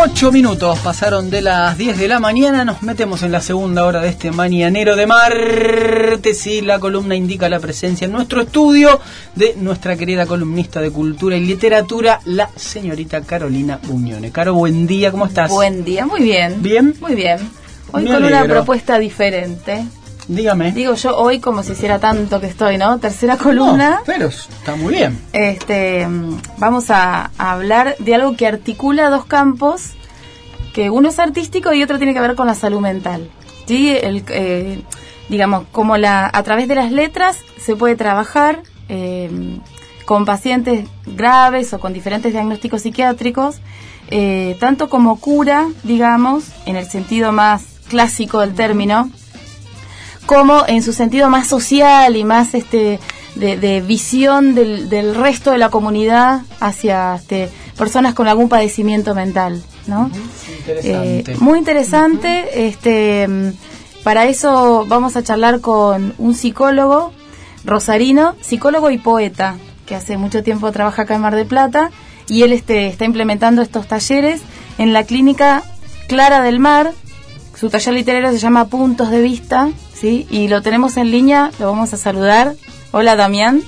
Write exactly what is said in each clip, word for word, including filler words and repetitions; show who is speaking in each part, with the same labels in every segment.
Speaker 1: Ocho minutos pasaron de las diez de la mañana. Nos metemos en la segunda hora de este mañanero de martes y la columna indica la presencia en nuestro estudio de nuestra querida columnista de cultura y literatura, la señorita Carolina Buñone. Caro, buen día, ¿cómo estás?
Speaker 2: Buen día, muy bien.
Speaker 1: ¿Bien?
Speaker 2: Muy bien. Hoy
Speaker 1: Me
Speaker 2: con
Speaker 1: alegro.
Speaker 2: una propuesta diferente.
Speaker 1: Dígame.
Speaker 2: Digo yo hoy como si hiciera tanto que estoy, ¿no? Tercera columna.
Speaker 1: No, pero está muy bien.
Speaker 2: Este, vamos a, a hablar de algo que articula dos campos, que uno es artístico y otro tiene que ver con la salud mental. ¿Sí? El, eh, digamos, como la a través de las letras se puede trabajar eh, con pacientes graves o con diferentes diagnósticos psiquiátricos, eh, tanto como cura, digamos, en el sentido más clásico del término, como en su sentido más social y más este de, de visión del, del resto de la comunidad hacia este, personas con algún padecimiento mental, ¿no?
Speaker 1: Uh-huh. Interesante.
Speaker 2: Eh, muy interesante. Uh-huh. Este, para eso vamos a charlar con un psicólogo rosarino, psicólogo y poeta, que hace mucho tiempo trabaja acá en Mar del Plata, y él este, está implementando estos talleres en la clínica Clara del Mar. Su taller literario se llama Puntos de Vista, ¿sí? Y lo tenemos en línea, lo vamos a saludar. Hola, Damián.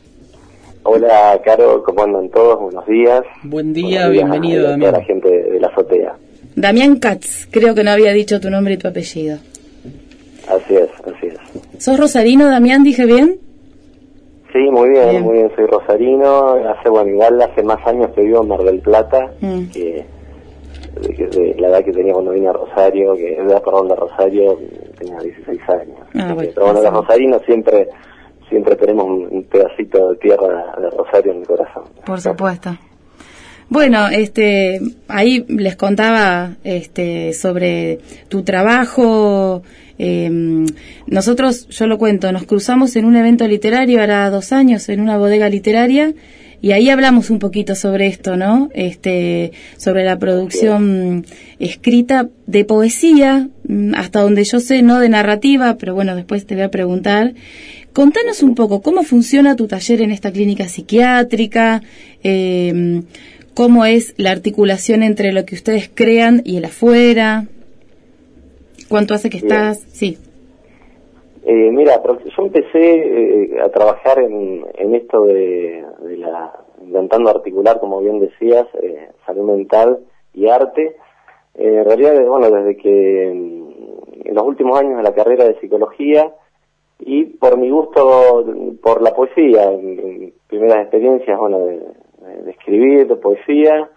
Speaker 3: Hola, Caro, ¿cómo andan todos? Buenos días.
Speaker 1: Buen día,
Speaker 3: Buenos días
Speaker 1: bienvenido,
Speaker 3: a
Speaker 1: Damián.
Speaker 3: toda la gente de, de la azotea.
Speaker 2: Damián Katz, creo que no había dicho tu nombre y tu apellido.
Speaker 3: Así es, así es.
Speaker 2: ¿Sos rosarino, Damián? ¿Dije bien?
Speaker 3: Sí, muy bien,
Speaker 2: Bien.
Speaker 3: muy bien, soy rosarino. Hace, bueno, igual hace más años que vivo en Mar del Plata,
Speaker 2: Mm.
Speaker 3: que de, que de la edad que tenía cuando vine a Rosario, que de edad, perdón, de Rosario, tenía dieciséis años.
Speaker 2: Ah, bueno.
Speaker 3: Pero bueno, los rosarinos siempre siempre tenemos un, un pedacito de tierra de Rosario en el corazón.
Speaker 2: Por supuesto. Bueno, este, ahí les contaba este, sobre tu trabajo. Eh, nosotros, yo lo cuento, nos cruzamos en un evento literario hará dos años en una bodega literaria y ahí hablamos un poquito sobre esto, ¿no? Este, sobre la producción escrita de poesía, hasta donde yo sé, no de narrativa, pero bueno, después te voy a preguntar. Contanos un poco cómo funciona tu taller en esta clínica psiquiátrica, eh, cómo es la articulación entre lo que ustedes crean y el afuera. ¿Cuánto hace que estás?
Speaker 3: Bien.
Speaker 2: Sí.
Speaker 3: Eh, mira, yo empecé eh, a trabajar en, en esto de, de la, intentando articular, como bien decías, eh, salud mental y arte. Eh, en realidad, bueno, desde que en los últimos años de la carrera de psicología y por mi gusto por la poesía, en primeras experiencias, bueno, de, de escribir, de poesía,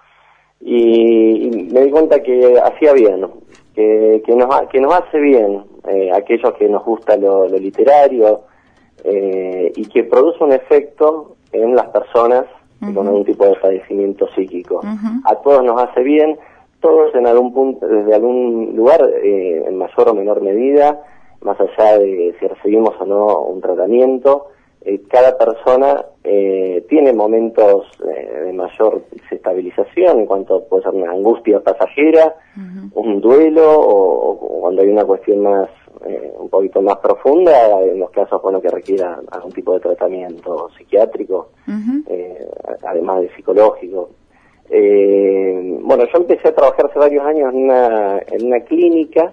Speaker 3: y, y me di cuenta que hacía bien, ¿no? que, que, nos, que nos hace bien eh, aquellos que nos gusta lo, lo literario eh, y que produce un efecto en las personas uh-huh. con algún tipo de padecimiento psíquico. Uh-huh. A todos nos hace bien, todos en algún punto, desde algún lugar, eh, en mayor o menor medida, más allá de si recibimos o no un tratamiento, eh, cada persona eh, tiene momentos eh, de mayor desestabilización en cuanto puede ser una angustia pasajera, uh-huh. un duelo o, o cuando hay una cuestión más eh, un poquito más profunda, en los casos bueno que requiera algún tipo de tratamiento psiquiátrico, uh-huh. eh, además de psicológico. Eh, bueno, yo empecé a trabajar hace varios años en una, en una clínica.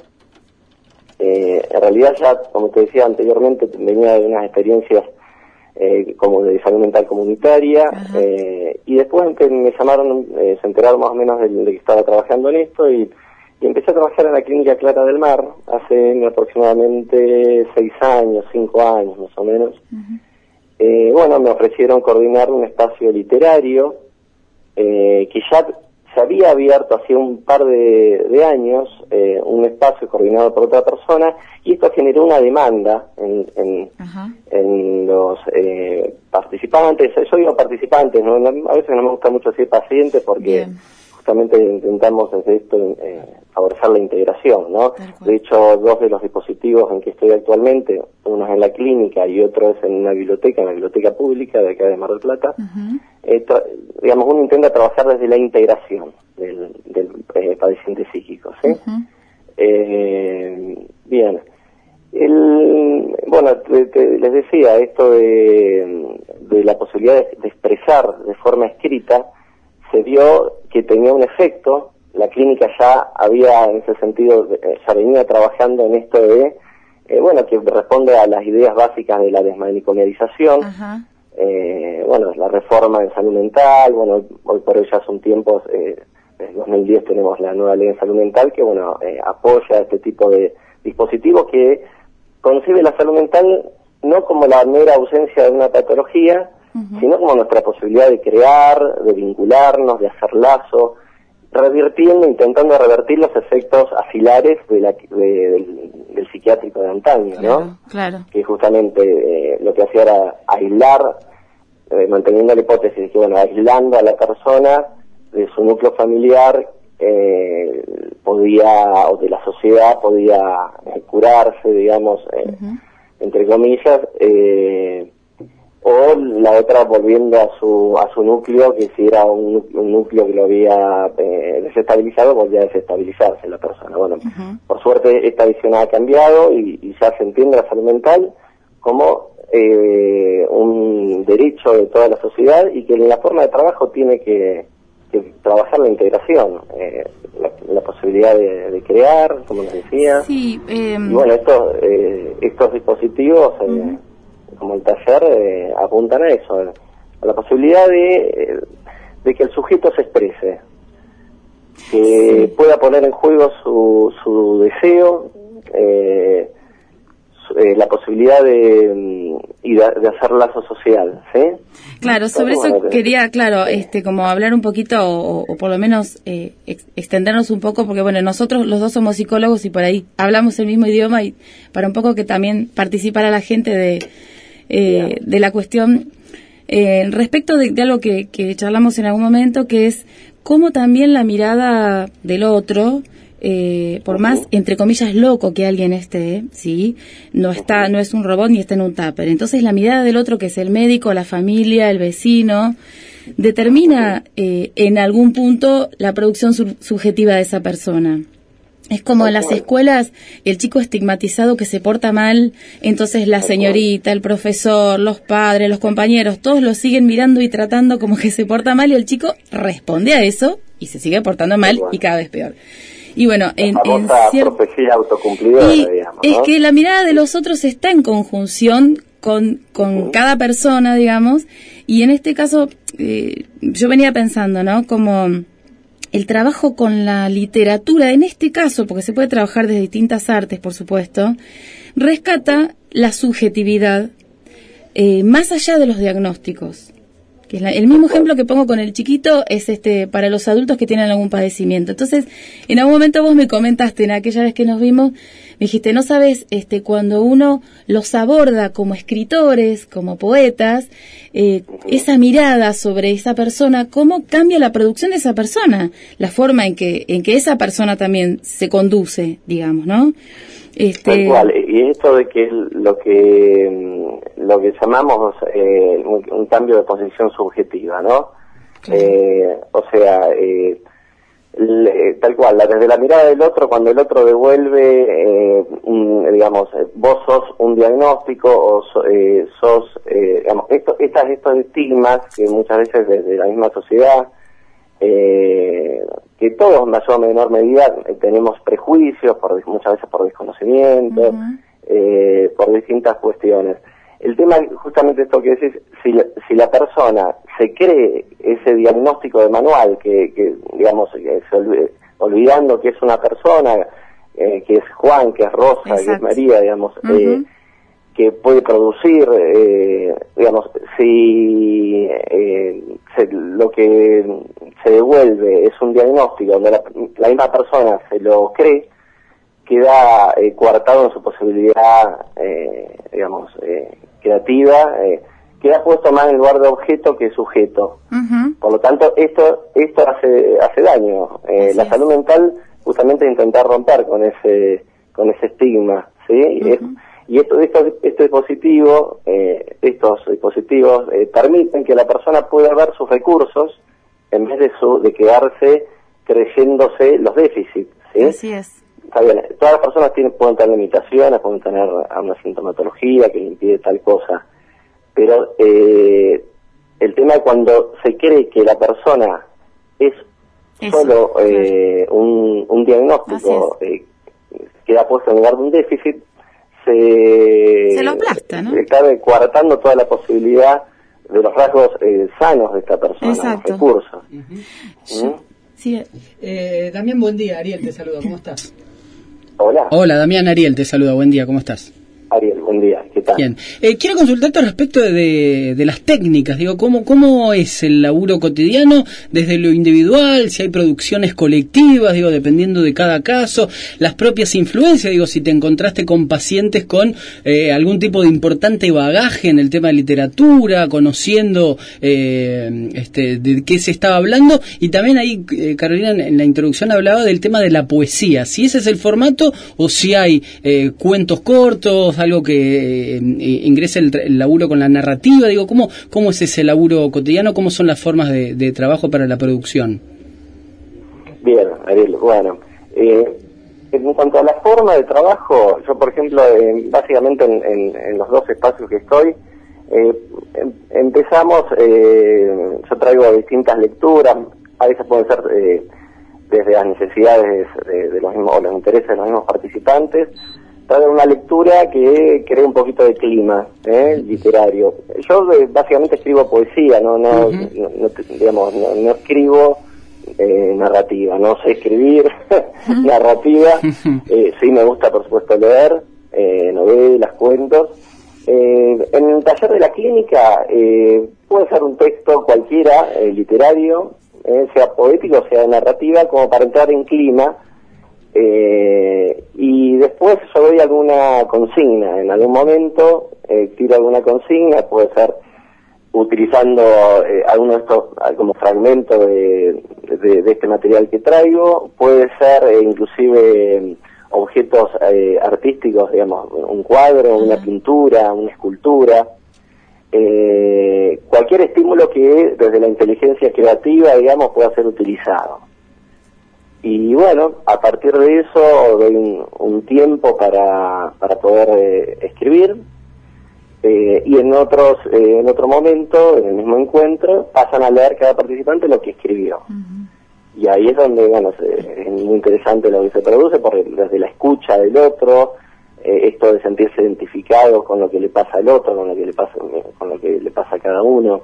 Speaker 3: Eh, en realidad ya, como te decía anteriormente, venía de unas experiencias eh, como de salud mental comunitaria, eh, y después me llamaron, eh, se enteraron más o menos de, de que estaba trabajando en esto, y, y empecé a trabajar en la clínica Clara del Mar hace aproximadamente seis años, cinco años más o menos. Uh-huh. Eh, bueno, me ofrecieron coordinar un espacio literario eh, que ya se había abierto hacía un par de, de años, eh, un espacio coordinado por otra persona, y esto generó una demanda en, en, uh-huh. en los eh, participantes. Yo digo participantes, ¿no? A veces no me gusta mucho decir pacientes porque Bien. justamente intentamos desde esto eh, favorecer la integración, ¿no? De hecho, dos de los dispositivos en que estoy actualmente, uno es en la clínica y otro es en una biblioteca, en la biblioteca pública de acá de Mar del Plata. Uh-huh. Eh, tra- digamos, uno intenta trabajar desde la integración del, del eh, padeciente psíquico, ¿sí? Uh-huh. Eh, bien. El, bueno, te, te, les decía, esto de, de la posibilidad de, de expresar de forma escrita, se vio que tenía un efecto la clínica ya había, en ese sentido, ya venía trabajando en esto de, eh, bueno, que responde a las ideas básicas de la desmanicomialización.
Speaker 2: Ajá.
Speaker 3: Eh, bueno, la reforma en salud mental, bueno, hoy por hoy ya son tiempos, eh, desde dos mil diez tenemos la nueva ley de salud mental que, bueno, eh, apoya este tipo de dispositivos que concibe la salud mental no como la mera ausencia de una patología, uh-huh. sino como nuestra posibilidad de crear, de vincularnos, de hacer lazo, revirtiendo, intentando revertir los efectos afilares de la, de, del, del psiquiátrico de antaño,
Speaker 2: claro,
Speaker 3: ¿no?
Speaker 2: Claro.
Speaker 3: Que justamente eh, lo que hacía era aislar, eh, manteniendo la hipótesis de que, bueno, aislando a la persona de su núcleo familiar, eh, podía, o de la sociedad, podía eh, curarse, digamos, eh, uh-huh. entre comillas, eh, o la otra volviendo a su a su núcleo, que si era un, un núcleo que lo había eh, desestabilizado, volvía a desestabilizarse la persona. Bueno, uh-huh. por suerte esta visión ha cambiado y, y ya se entiende la salud mental como eh, un derecho de toda la sociedad, y que en la forma de trabajo tiene que, que trabajar la integración, eh, la, la posibilidad de, de crear, como les decía.
Speaker 2: Sí, eh...
Speaker 3: y bueno, estos, eh, estos dispositivos... Eh, uh-huh. como el taller, eh, apuntan a eso, a la posibilidad de, de que el sujeto se exprese, que sí. pueda poner en juego su, su deseo, eh, su, eh, la posibilidad de, y de, de hacer lazo social, ¿sí?
Speaker 2: Claro, sobre eso bueno, quería, claro, sí. este, como hablar un poquito, o, o por lo menos eh, ex, extendernos un poco, porque bueno, nosotros los dos somos psicólogos y por ahí hablamos el mismo idioma, y para un poco que también participara la gente de Eh, de la cuestión eh, respecto de, de algo que, que charlamos en algún momento, que es cómo también la mirada del otro, eh, por más, entre comillas, loco que alguien esté, ¿sí? No está, no es un robot ni está en un tupper. Entonces la mirada del otro, que es el médico, la familia, el vecino, determina eh, en algún punto la producción sub- subjetiva de esa persona. Es como en las escuelas, el chico estigmatizado que se porta mal, entonces la señorita, el profesor, los padres, los compañeros, todos lo siguen mirando y tratando como que se porta mal, y el chico responde a eso y se sigue portando mal y cada vez peor. Y bueno, en, en
Speaker 3: cierta profecía autocumplidora,
Speaker 2: y
Speaker 3: digamos,
Speaker 2: es
Speaker 3: ¿no?
Speaker 2: que la mirada de los otros está en conjunción con, con uh-huh. cada persona, digamos, y en este caso eh, yo venía pensando, ¿no? Como el trabajo con la literatura, en este caso, porque se puede trabajar desde distintas artes, por supuesto, rescata la subjetividad eh, más allá de los diagnósticos. Que es la, el mismo ejemplo que pongo con el chiquito es este para los adultos que tienen algún padecimiento. Entonces, en algún momento vos me comentaste, en aquella vez que nos vimos, me dijiste, no sabes, este, cuando uno los aborda como escritores, como poetas, eh, esa mirada sobre esa persona, cómo cambia la producción de esa persona, la forma en que, en que esa persona también se conduce, digamos, ¿no? Este...
Speaker 3: Tal cual, y esto de que lo que lo que llamamos eh, un, un cambio de posición subjetiva, ¿no? Claro. Eh, o sea, eh, le, tal cual, la, desde la mirada del otro, cuando el otro devuelve, eh, un, digamos, vos sos un diagnóstico o so, eh, sos, eh, digamos, esto, estas, estos estigmas que muchas veces desde la misma sociedad, eh, que todos en mayor o menor medida eh, tenemos prejuicios, por, muchas veces por desconocimiento, uh-huh. eh, por distintas cuestiones. El tema, justamente esto que decís, si la, si la persona se cree ese diagnóstico de manual, que, que digamos, que se olvide, olvidando que es una persona, eh, que es Juan, que es Rosa, Exacto. que es María, digamos, uh-huh. eh, que puede producir, eh, digamos, si eh, se, lo que se devuelve es un diagnóstico donde la, la misma persona se lo cree, queda eh, coartado en su posibilidad, eh, digamos, eh, creativa, eh, queda puesto más en el lugar de objeto que sujeto. Uh-huh. Por lo tanto, esto esto hace hace daño. Eh, la salud mental justamente es intentar romper con ese con ese estigma, ¿sí? Uh-huh. Es, y esto, esto, este dispositivo, eh, estos dispositivos eh, permiten que la persona pueda ver sus recursos en vez de su de quedarse creyéndose los déficits, ¿sí?
Speaker 2: Así es.
Speaker 3: Está bien, todas las personas tienen, pueden tener limitaciones, pueden tener una sintomatología que les impide tal cosa, pero eh, el tema es cuando se cree que la persona es Eso, solo eh, claro. un, un diagnóstico eh, queda puesto en lugar de un déficit, se,
Speaker 2: se lo aplasta, ¿no?
Speaker 3: Se está coartando toda la posibilidad de los rasgos eh, sanos de esta persona,
Speaker 2: exacto.
Speaker 3: los recursos.
Speaker 1: Uh-huh.
Speaker 3: ¿Mm?
Speaker 1: Sí. Eh, Damián, buen día. Ariel te saluda, ¿cómo estás?
Speaker 3: Hola.
Speaker 1: Hola, Damián, Ariel te saluda, buen día, ¿cómo estás?
Speaker 3: Ariel, buen día, ¿qué tal?
Speaker 1: Bien. Eh, quiero consultarte respecto de, de las técnicas, digo, ¿cómo, ¿cómo es el laburo cotidiano desde lo individual, si hay producciones colectivas, digo, dependiendo de cada caso, las propias influencias, digo, si te encontraste con pacientes con eh, algún tipo de importante bagaje en el tema de literatura, conociendo eh, este, de qué se estaba hablando, y también ahí, eh, Carolina, en, en la introducción hablaba del tema de la poesía, si ese es el formato o si hay eh, cuentos cortos, algo que eh, ingrese el, el laburo con la narrativa, digo, ¿cómo, cómo es ese laburo cotidiano? ¿Cómo son las formas de, de trabajo para la producción?
Speaker 3: Bien, Ariel, bueno, eh, en cuanto a la forma de trabajo, yo por ejemplo, eh, básicamente en, en, en los dos espacios que estoy, eh, em, empezamos, eh, yo traigo distintas lecturas, a veces pueden ser eh, desde las necesidades de, de los mismos, o los intereses de los mismos participantes, traigo una lectura que crea un poquito de clima ¿eh? literario. Yo eh, básicamente escribo poesía, no no, uh-huh. no, no digamos no, no escribo eh, narrativa, no sé escribir uh-huh. narrativa, eh, sí me gusta por supuesto leer eh, novelas, cuentos. Eh, en el taller de la clínica eh, puede ser un texto cualquiera eh, literario, eh, sea poético, sea de narrativa, como para entrar en clima. Eh, y después yo doy alguna consigna, en algún momento eh, tiro alguna consigna, puede ser utilizando eh, alguno de estos como fragmento de, de, de este material que traigo, puede ser eh, inclusive eh, objetos eh, artísticos, digamos, un cuadro, una pintura, una escultura, eh, cualquier estímulo que desde la inteligencia creativa, digamos, pueda ser utilizado. Y bueno, a partir de eso doy un, un tiempo para, para poder eh, escribir eh, y en otros eh, en otro momento, en el mismo encuentro, pasan a leer cada participante lo que escribió. Uh-huh. Y ahí es donde, bueno, es muy interesante lo que se produce, porque desde la escucha del otro, eh, esto de sentirse identificado con lo que le pasa al otro, con lo que le pasa, con lo que le pasa a cada uno.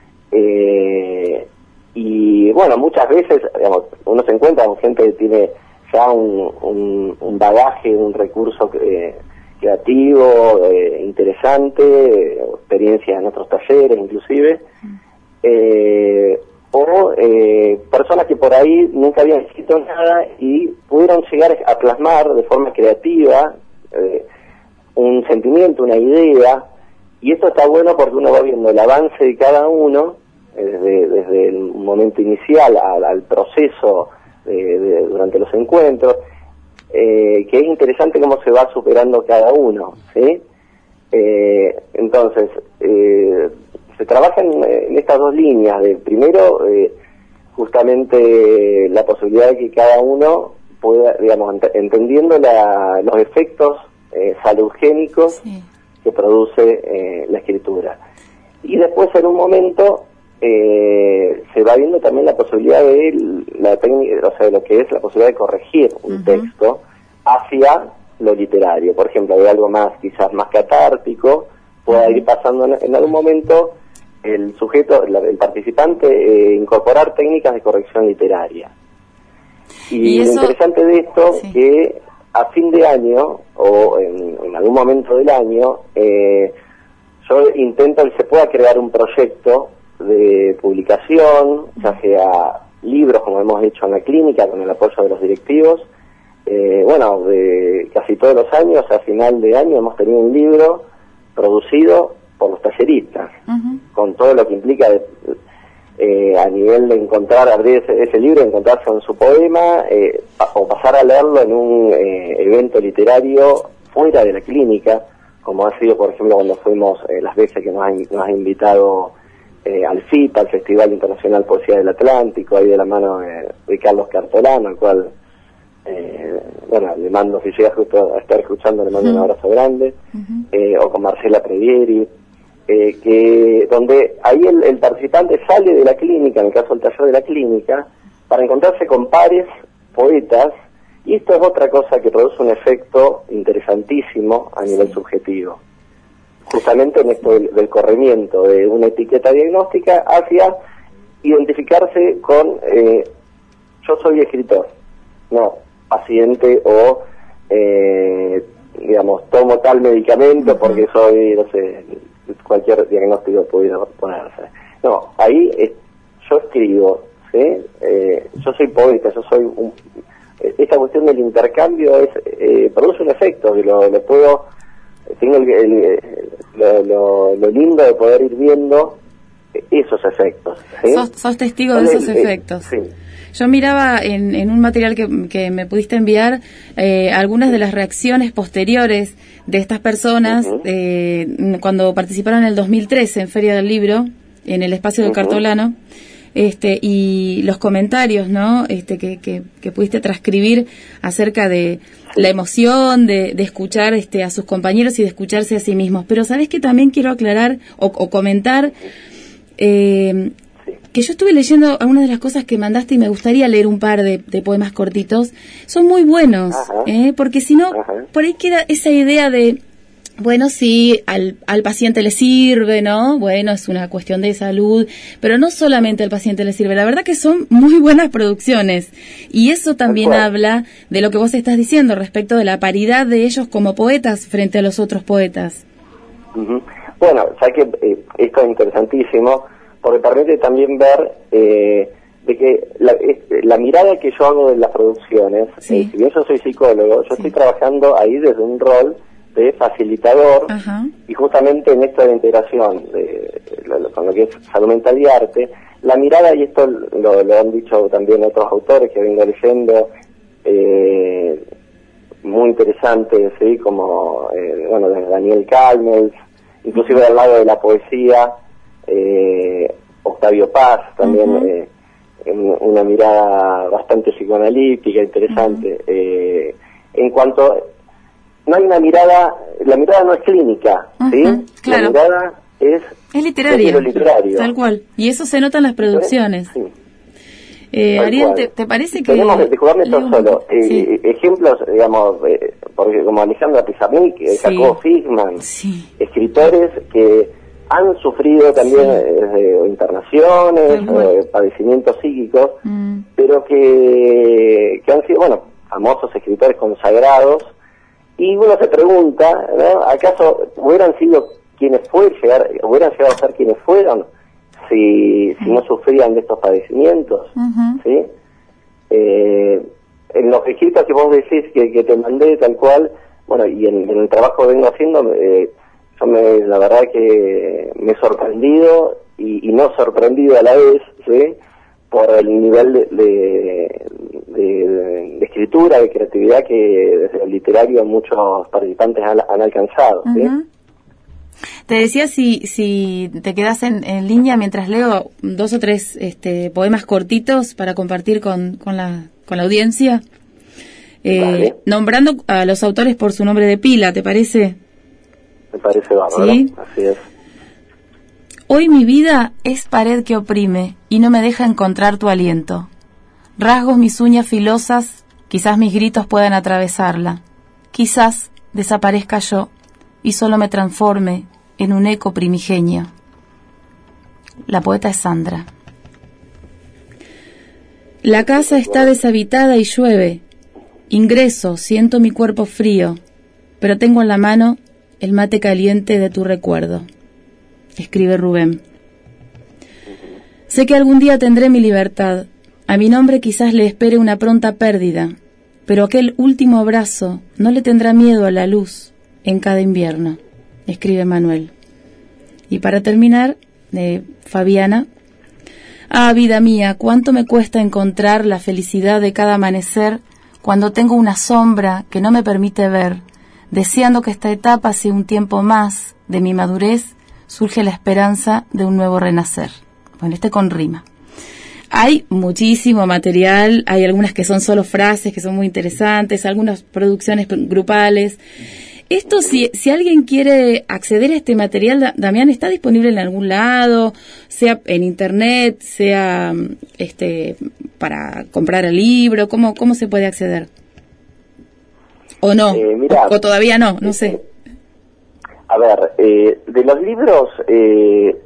Speaker 3: Eh, Y bueno, muchas veces, digamos, uno se encuentra con gente que tiene ya un, un, un bagaje, un recurso eh, creativo, eh, interesante, eh, experiencias en otros talleres inclusive, eh, o eh, personas que por ahí nunca habían escrito nada y pudieron llegar a plasmar de forma creativa eh, un sentimiento, una idea, y esto está bueno porque uno va viendo el avance de cada uno, Desde, desde el momento inicial al, al proceso de, de, durante los encuentros, eh, que es interesante cómo se va superando cada uno, ¿sí? Eh, entonces, eh, se trabaja en, en estas dos líneas, de primero, eh, justamente la posibilidad de que cada uno pueda, digamos, ent entendiendo la, los efectos eh, saludgénicos sí. que produce eh, la escritura. Y después, en un momento, Eh, se va viendo también la posibilidad de la técnica, o sea, de lo que es la posibilidad de corregir un uh-huh. texto hacia lo literario, por ejemplo, de algo más, quizás más catártico, pueda uh-huh. ir pasando en, en algún momento el sujeto, el, el participante, eh, incorporar técnicas de corrección literaria. Y, ¿Y eso? Lo interesante de esto es sí. que a fin de año, o en, en algún momento del año, eh, yo intento que se pueda crear un proyecto de publicación, ya sea libros como hemos hecho en la clínica con el apoyo de los directivos. Eh, bueno, de casi todos los años, a final de año hemos tenido un libro producido por los talleristas, uh-huh. con todo lo que implica de, eh, a nivel de encontrar, abrir ese, ese libro, encontrarse con su poema, eh, o pasar a leerlo en un eh, evento literario fuera de la clínica, como ha sido, por ejemplo, cuando fuimos eh, las veces que nos ha, nos ha invitado Eh, al FIPA, al Festival Internacional Poesía del Atlántico, ahí de la mano de, de Carlos Cartolano, al cual, eh, bueno, le mando, si llega justo a estar escuchando, le mando uh-huh. un abrazo grande, uh-huh. eh, o con Marcela Previeri, eh, que donde ahí el, el participante sale de la clínica, en el caso del taller de la clínica, para encontrarse con pares poetas, y esto es otra cosa que produce un efecto interesantísimo a nivel subjetivo. Justamente en esto del, del corrimiento de una etiqueta diagnóstica hacia identificarse con eh, yo soy escritor, no paciente o eh, digamos tomo tal medicamento porque soy, no sé, cualquier diagnóstico pudiera ponerse. No, ahí es, yo escribo, ¿sí? Eh, yo soy poeta, yo soy un, esta cuestión del intercambio es eh, produce un efecto que lo, lo puedo tengo el, el, lo, lo, lo lindo de poder ir viendo esos efectos, ¿sí?
Speaker 2: Sos, sos testigo de esos efectos. Sí. Yo miraba en, en un material que, que me pudiste enviar eh, algunas de las reacciones posteriores de estas personas uh-huh. eh, cuando participaron en el dos mil trece en Feria del Libro, en el espacio del uh-huh. Cartolano, este, y los comentarios, ¿no? Este, que, que, que pudiste transcribir acerca de la emoción de, de escuchar este, a sus compañeros y de escucharse a sí mismos. Pero ¿sabés qué? También quiero aclarar o, o comentar eh, que yo estuve leyendo algunas de las cosas que mandaste y me gustaría leer un par de, de poemas cortitos. Son muy buenos, ¿eh? Porque si no, por ahí queda esa idea de, bueno, sí, al, al paciente le sirve, ¿no? Bueno, es una cuestión de salud, pero no solamente al paciente le sirve. La verdad que son muy buenas producciones. Y eso también habla de lo que vos estás diciendo respecto de la paridad de ellos como poetas frente a los otros poetas.
Speaker 3: Uh-huh. Bueno, ya que eh, esto es interesantísimo, porque permite también ver eh, de que la, es, la mirada que yo hago de las producciones, sí. eh, si bien yo soy psicólogo, yo sí. estoy trabajando ahí desde un rol de facilitador, uh-huh. y justamente en esta de integración de, de, de, con lo que es salud mental y arte, la mirada, y esto lo, lo han dicho también otros autores que vengo leyendo, eh, muy interesantes, ¿sí? Como eh, bueno, desde Daniel Kalmels, inclusive al lado de la poesía, eh, Octavio Paz, también uh-huh. eh, en una mirada bastante psicoanalítica, interesante. Uh-huh. eh, en cuanto, no hay una mirada, la mirada no es clínica, uh-huh, ¿sí?
Speaker 2: Claro.
Speaker 3: La mirada es,
Speaker 2: es literaria,
Speaker 3: es literario.
Speaker 2: Tal cual. Y eso se nota en las producciones. Sí. Eh,
Speaker 3: Tal
Speaker 2: Ariel,
Speaker 3: ¿te,
Speaker 2: ¿te parece que...?
Speaker 3: Tenemos, disculpame esto solo, eh,
Speaker 2: sí.
Speaker 3: ejemplos, digamos, eh, porque como Alejandra Pizarnik, sí. Jacobo Fishman, sí. escritores que han sufrido también sí. eh, internaciones, eh, padecimientos psíquicos, mm. pero que, que han sido, bueno, famosos escritores consagrados, y uno se pregunta, ¿no? ¿Acaso hubieran sido quienes fueron, llegar, hubieran llegado a ser quienes fueron si, si no sufrían de estos padecimientos? Uh-huh. ¿Sí? Eh, en los escritos que vos decís que, que te mandé tal cual, bueno, y en, en el trabajo que vengo haciendo, eh, yo me, la verdad que me he sorprendido y, y no sorprendido a la vez, ¿sí? Por el nivel de, de, de, de escritura, de creatividad que desde el literario muchos participantes han, han alcanzado, ¿sí? Uh-huh.
Speaker 2: Te decía si si te quedas en, en línea mientras leo dos o tres este, poemas cortitos para compartir con, con, la, con la audiencia, eh, vale. Nombrando a los autores por su nombre de pila, ¿te parece?
Speaker 3: Me parece bárbaro, ¿sí? Así es.
Speaker 2: Hoy mi vida es pared que oprime y no me deja encontrar tu aliento. Rasgos mis uñas filosas, quizás mis gritos puedan atravesarla. Quizás desaparezca yo y solo me transforme en un eco primigenio. La poeta es Sandra. La casa está deshabitada y llueve. Ingreso, siento mi cuerpo frío, pero tengo en la mano el mate caliente de tu recuerdo. Escribe Rubén. Sé que algún día tendré mi libertad. A mi nombre quizás le espere una pronta pérdida, pero aquel último abrazo no le tendrá miedo a la luz en cada invierno. Escribe Manuel. Y para terminar, de Fabiana. Ah, vida mía, cuánto me cuesta encontrar la felicidad de cada amanecer cuando tengo una sombra que no me permite ver, deseando que esta etapa sea un tiempo más de mi madurez, surge la esperanza de un nuevo renacer. Bueno, este con rima. Hay muchísimo material, hay algunas que son solo frases, que son muy interesantes, algunas producciones grupales. Esto, si, si alguien quiere acceder a este material, Damián, ¿está disponible en algún lado? Sea en internet, sea este para comprar el libro, ¿cómo, cómo se puede acceder? ¿O no?
Speaker 3: Eh, mirá,
Speaker 2: o, o todavía no, no sé.
Speaker 3: A ver, eh, de los libros... Eh,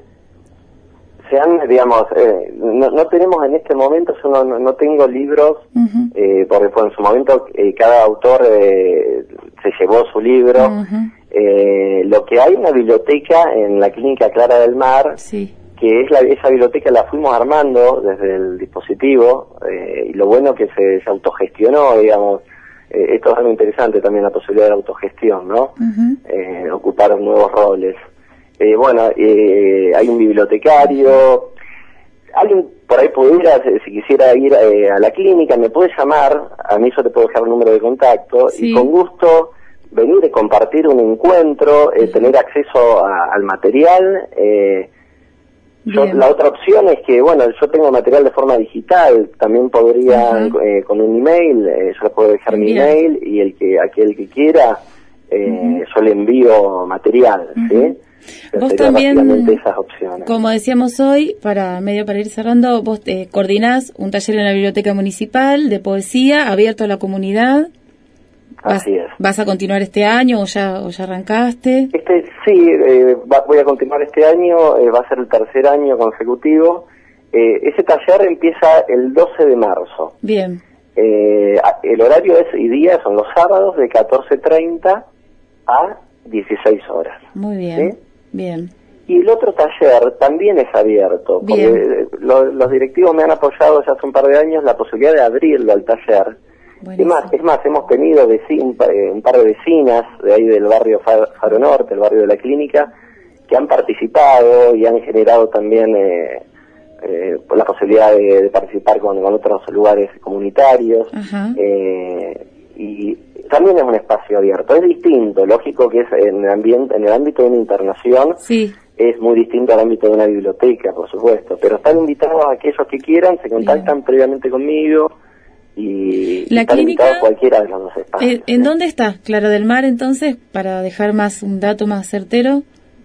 Speaker 3: se han, digamos, eh, no, no tenemos en este momento, yo no, no tengo libros, uh-huh. eh, porque pues, en su momento eh, cada autor eh, se llevó su libro. Uh-huh. eh, lo que hay una biblioteca en la Clínica Clara del Mar,
Speaker 2: sí.
Speaker 3: que es la, esa biblioteca la fuimos armando desde el dispositivo, eh, y lo bueno que se, se autogestionó, digamos, eh, esto es algo interesante también, la posibilidad de la autogestión, ¿no? Uh-huh. eh, ocupar nuevos roles. Eh, bueno, eh, hay un bibliotecario, alguien por ahí pudiera, si quisiera ir eh, a la clínica, me puede llamar, a mí yo te puedo dejar un número de contacto, sí. y con gusto venir y compartir un encuentro, eh, tener acceso a, al material. Eh, yo, la otra opción es que, bueno, yo tengo material de forma digital, también podría, uh-huh. eh, con un email, eh, yo les puedo dejar Bien. mi email, y el que aquel que quiera, eh, uh-huh. yo le envío material, uh-huh. ¿sí?
Speaker 2: Vos también, esas opciones. Como decíamos hoy, para medio para ir cerrando, vos eh, coordinás un taller en la Biblioteca Municipal de poesía abierto a la comunidad. Vas,
Speaker 3: Así es.
Speaker 2: ¿Vas a continuar este año o ya o ya arrancaste?
Speaker 3: Este sí, eh, va, voy a continuar este año, eh, va a ser el tercer año consecutivo. Eh, ese taller empieza el doce de marzo.
Speaker 2: Bien.
Speaker 3: Eh, el horario es y día son los sábados de catorce treinta a dieciséis horas.
Speaker 2: Muy bien.
Speaker 3: ¿Sí?
Speaker 2: Bien.
Speaker 3: Y el otro taller también es abierto,
Speaker 2: Bien.
Speaker 3: porque lo, los directivos me han apoyado ya hace un par de años la posibilidad de abrirlo al taller. Es más, es más, hemos tenido veci- un, par, un par de vecinas de ahí del barrio Faro Norte, el barrio de la Clínica, que han participado y han generado también eh, eh, la posibilidad de, de participar con, con otros lugares comunitarios. Eh, y también es un espacio abierto, es distinto, lógico que es en el ambiente, en el ámbito de una internación,
Speaker 2: sí.
Speaker 3: es muy distinto al ámbito de una biblioteca, por supuesto, pero están invitados a aquellos que quieran, se contactan Bien. previamente conmigo y,
Speaker 2: la
Speaker 3: y están
Speaker 2: clínica,
Speaker 3: invitados a cualquiera de los dos espacios.
Speaker 2: ¿En, ¿en dónde está Clara del Mar entonces, para dejar más un dato más certero?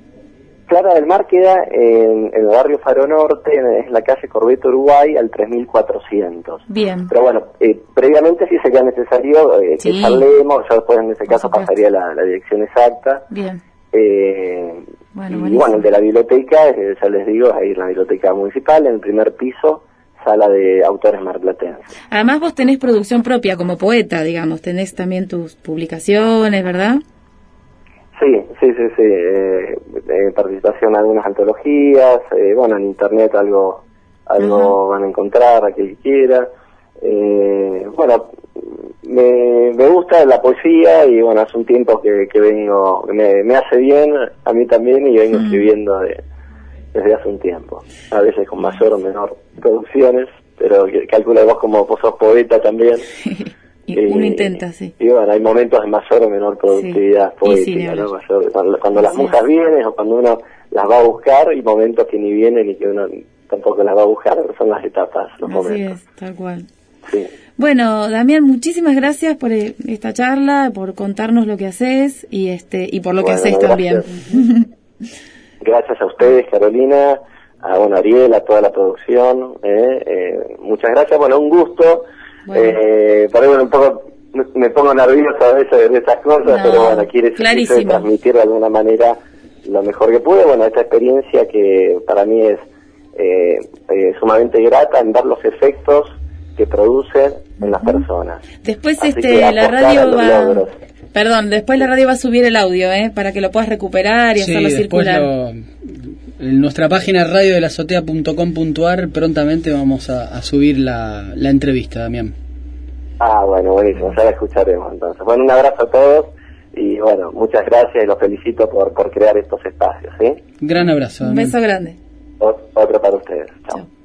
Speaker 3: Clara del Mar queda en, en el barrio Faro Norte, en, en la calle Corbeto Uruguay, al tres mil cuatrocientos.
Speaker 2: Bien.
Speaker 3: Pero bueno, eh, previamente sí sería necesario eh,
Speaker 2: sí.
Speaker 3: que charlemos, yo después en ese caso pasaría la, la dirección exacta.
Speaker 2: Bien.
Speaker 3: Eh,
Speaker 2: bueno,
Speaker 3: y bueno, el de la biblioteca, eh, ya les digo, es ahí en la biblioteca municipal, en el primer piso, sala de autores marplatenses.
Speaker 2: Además vos tenés producción propia como poeta, digamos, tenés también tus publicaciones, ¿verdad?
Speaker 3: Sí, sí, sí, sí. Eh, eh, participación en algunas antologías, eh, bueno, en internet algo algo uh-huh. van a encontrar, aquel que quiera. Eh, bueno, me, me gusta la poesía y bueno, hace un tiempo que, que vengo, me, me hace bien a mí también y vengo uh-huh. escribiendo de, desde hace un tiempo. A veces con mayor o menor producciones, pero calculo vos como vos sos poeta también.
Speaker 2: Y eh, uno intenta, sí.
Speaker 3: Y bueno, hay momentos de mayor o menor productividad sí. poética, sí, ¿no? Mayor, cuando, cuando las musas sí. vienen o cuando uno las va a buscar, y momentos que ni vienen y que uno tampoco las va a buscar, son las etapas, los
Speaker 2: Así
Speaker 3: momentos.
Speaker 2: Es, tal cual.
Speaker 3: Sí.
Speaker 2: Bueno, Damián, muchísimas gracias por esta charla, por contarnos lo que haces y este y por lo
Speaker 3: bueno,
Speaker 2: que haces
Speaker 3: no,
Speaker 2: también.
Speaker 3: Gracias a ustedes, Carolina, a bueno, Ariel, a toda la producción. Eh, eh, muchas gracias, bueno, un gusto. Bueno. Eh, por ahí bueno, un poco me pongo nervioso a veces de estas cosas, no, pero bueno, quiere transmitir de alguna manera lo mejor que pude. Bueno, esta experiencia que para mí es eh, eh, sumamente grata en ver los efectos que produce en las personas.
Speaker 2: Después Así este la radio va logros. Perdón, después la radio va a subir el audio, ¿eh? Para que lo puedas recuperar y
Speaker 1: sí,
Speaker 2: hacerlo circular.
Speaker 1: Lo, en nuestra página radio de la azotea punto com punto ar prontamente vamos a, a subir la, la entrevista, Damián.
Speaker 3: Ah, bueno, buenísimo, ya la escucharemos entonces. Bueno, un abrazo a todos y bueno, muchas gracias y los felicito por, por crear estos espacios, ¿sí?
Speaker 1: Gran abrazo, Damián.
Speaker 2: Un beso grande.
Speaker 3: O, otro para ustedes. Chao. Chao.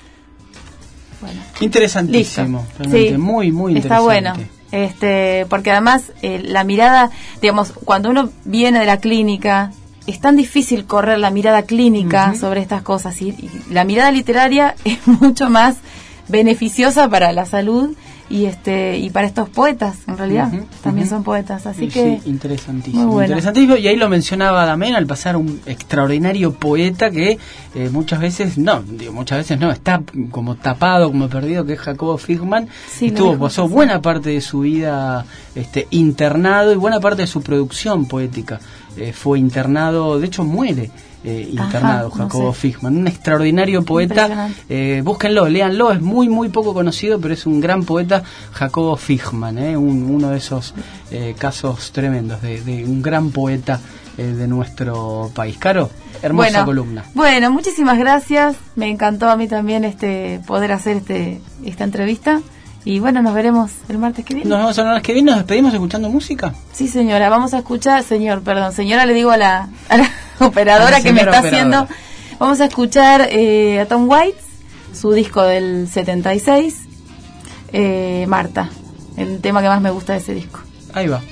Speaker 2: Bueno.
Speaker 1: Interesantísimo,
Speaker 2: Listo.
Speaker 1: realmente,
Speaker 2: Sí,
Speaker 1: muy, muy interesante.
Speaker 2: Está bueno, este, porque además eh, la mirada, digamos, cuando uno viene de la clínica, es tan difícil correr la mirada clínica uh-huh. sobre estas cosas, y, y la mirada literaria es mucho más beneficiosa para la salud y este y para estos poetas, en realidad, uh-huh, también uh-huh. son poetas, así sí, que...
Speaker 1: Sí, interesantísimo, muy bueno. interesantísimo. Y ahí lo mencionaba Damén, al pasar un extraordinario poeta que eh, muchas veces, no, digo, muchas veces no, está como tapado, como perdido, que es Jacobo Fichman. Sí, Estuvo, pasó buena parte de su vida este, internado y buena parte de su producción poética. Eh, fue internado, de hecho muere. Eh, internado, Ajá, Jacobo no sé. Fichman, un extraordinario poeta, eh, búsquenlo, léanlo, es muy muy poco conocido, pero es un gran poeta, Jacobo Fichman, eh, un, uno de esos eh, casos tremendos, de, de un gran poeta eh, de nuestro país. Caro, hermosa
Speaker 2: bueno,
Speaker 1: columna.
Speaker 2: Bueno, muchísimas gracias, me encantó a mí también este poder hacer este esta entrevista. Y bueno, nos veremos el martes que viene.
Speaker 1: Nos vemos el martes que viene, nos despedimos escuchando música.
Speaker 2: Sí, señora, vamos a escuchar, señor, perdón, señora le digo a la, a la operadora que me está operadora. haciendo. Vamos a escuchar eh, a Tom Waits, su disco del setenta y seis, eh, Marta, el tema que más me gusta de ese disco.
Speaker 1: Ahí va.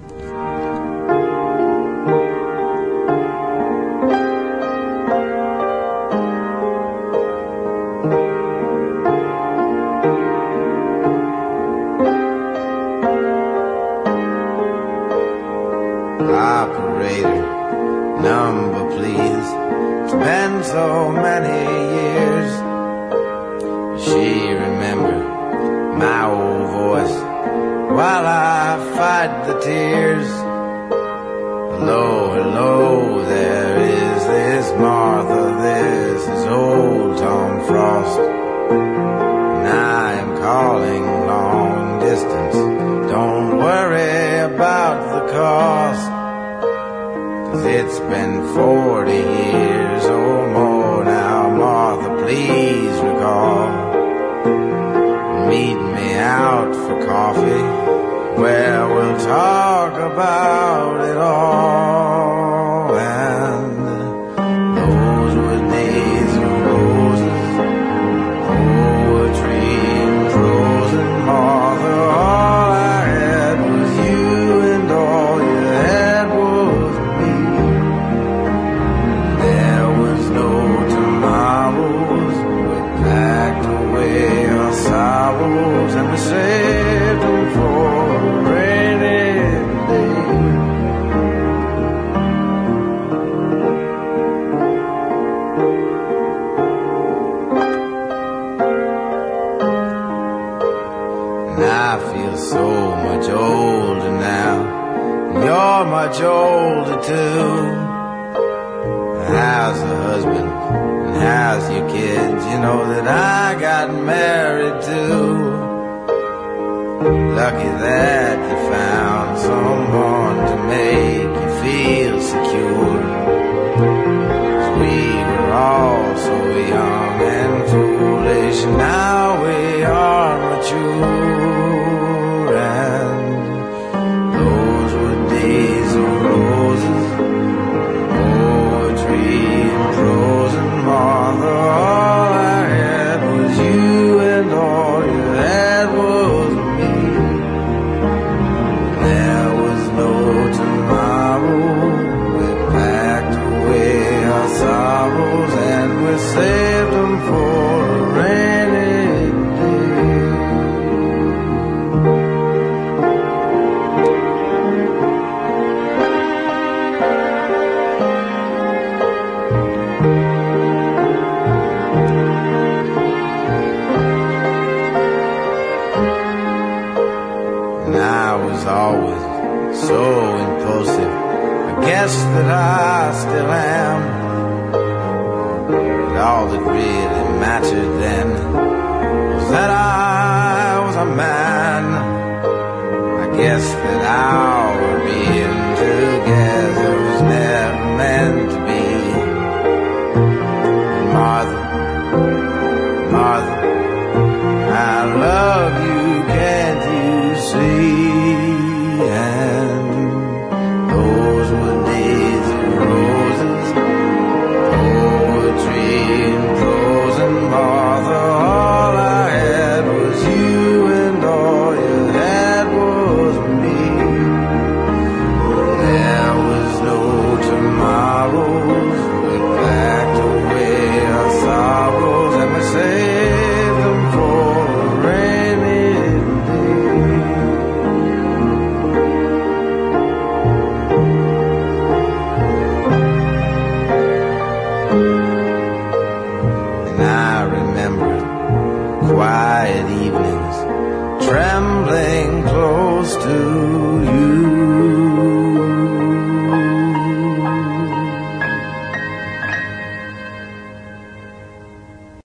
Speaker 4: So many years she remembered my old voice while I fight the tears. Hello, hello, there is this Martha, this is old Tom Frost, and I am calling long distance. Don't worry about the cost, 'cause it's been forty years or more now. Martha, please recall, meet me out for coffee where we'll talk about it all. And those were days of roses, poetry and prose, and Martha, all I had was you, and all you had was me. There was no tomorrows, we packed away our sorrows, and we saved them for a rainy day. And I feel so much older now, and you're much older too. How's the husband, and how's your kids? You know that I got married too. Lucky that you found someone to make you feel secure. 'Cause we were all so young and foolish, now we are mature. And those were days of roses, poetry and prose, and Martha, all I had was you, and all you had was me. There was no tomorrow, we packed away our sorrows, and we saved them for a rainy day. And I was always so impulsive, I guess that I still am. But all that really mattered then was that I was a man. I guess that our being together was never meant to be. And Martha, Martha, I love you, can't you see? And those were days of roses, poetry and prose, and Martha, all I had was you, and all you had was me. something close to